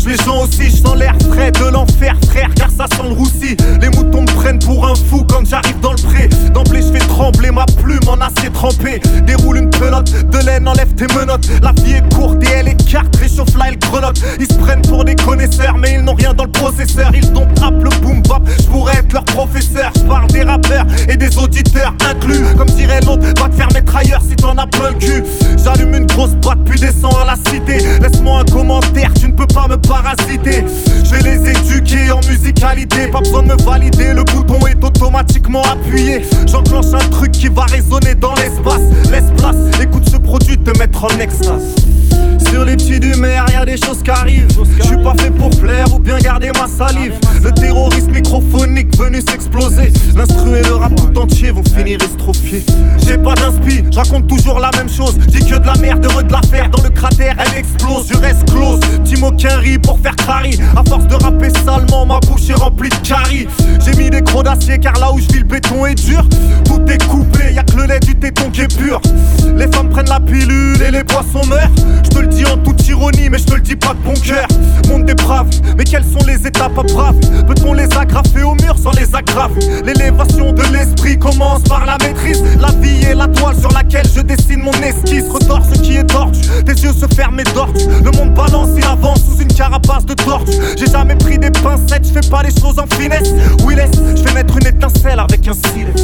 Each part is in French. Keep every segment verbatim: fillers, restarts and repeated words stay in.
mange les gens aussi. Je sens l'air frais de l'enfer frère, car ça sent le roussi. Les moutons me prennent pour un fou quand j'arrive dans le pré. D'emblée je fais trembler ma plume en acier trempé. Déroule une pelote de laine, enlève tes menottes. La vie est courte et elle écarte, réchauffe là elle grelotte. Ils se prennent pour des connaisseurs mais ils n'ont rien dans le processeur. Ils domptent le boom bap, je pourrais être leur professeur. Je parle des rappeurs et des auditeurs inclus. Comme dirait l'autre, va te faire mettre ailleurs si t'en as plein le cul. J'allume une grosse boîte puis descends à la cité. Laisse-moi un commentaire, tu ne peux pas me parasiter. Je vais les éduquer en musicalité. Pas besoin de me valider, le bouton est automatiquement appuyé. J'enclenche un truc qui va résonner dans l'espace. Laisse place, écoute ce produit te mettre en extase. Sur les petits du maire, y'a des choses qui arrivent. Je suis pas fait pour plaire ou bien garder ma salive. Le terrorisme microphonique venu s'exploser. L'instru et le rap tout entier vont finir estropiés. J'ai pas d'inspi, je raconte toujours la même chose. Dis que de la merde, heureux de la faire. Dans le cratère, elle explose, je reste close. Petit mot qu'un riz pour faire crari. À force de rapper salement, ma bouche est remplie de caries. J'ai mis des crocs d'acier car là où je vis le béton est dur. Tout est coupé, y'a que le lait du téton qui est pur. Les femmes prennent la pilule et les poissons meurent. Je te le dis en toute ironie, mais je te le dis pas de bon cœur. Monde déprave, mais quelles sont les étapes à braver? Peut-on les agrafer au mur sans les aggraver? L'élévation de l'esprit commence par la maîtrise. La vie est la toile sur laquelle je dessine mon esquisse. Retors ce qui est tordu, tes yeux se ferment et tordu. Le monde balance et avance sous une carapace de tortue. J'ai jamais pris des pincettes, je fais pas les choses en finesse. Oui laisse, je fais naître une étincelle avec un silex.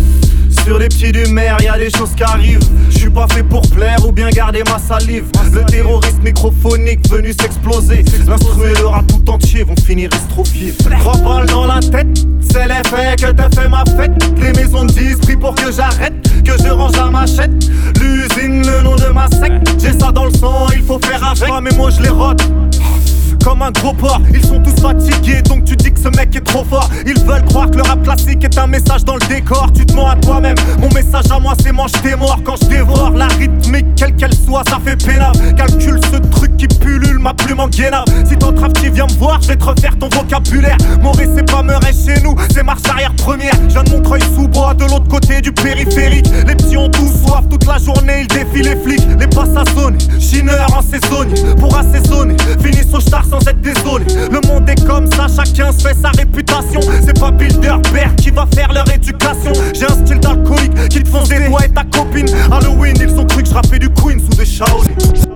Sur les petits du maire, y'a des choses qui arrivent. Je suis pas fait pour plaire ou bien garder ma salive. Le terrorisme microphonique venu s'exploser. L'instru et le rap tout entier vont finir estropiés. Trois balles dans la tête, c'est l'effet que te fait ma fête. Les maisons disent prix pour que j'arrête, que je range la machette. L'usine, le nom de ma secte. J'ai ça dans le sang, il faut faire avec. Mais moi je les rote comme un gros porc, ils sont tous fatigués, donc tu dis que ce mec est trop fort. Ils veulent croire que le rap classique est un message dans le décor. Tu te mens à toi-même, mon message à moi c'est mange tes morts. Quand je dévore la rythmique, quelle qu'elle soit, ça fait pénable. Calcule ce truc qui pullule ma plume en guénave. Si t'entraves, tu viens me voir, je vais te refaire ton vocabulaire. Morée c'est pas Meurez chez nous, c'est marche arrière première. Je viens de Montreuil sous bois, de l'autre côté du périphérique. Les petits ont tout soif, toute la journée ils défient les flics. Les passes à sonner, chineurs en saisonnier. Pour assaisonner, finissent au star sans être désolé. Le monde est comme ça, chacun se fait sa réputation. C'est pas Bilderberg qui va faire leur éducation. J'ai un style d'alcoolique qui te fonce des doigts et ta copine. Halloween, ils ont cru que je rappais du Queen sous des Shaolin.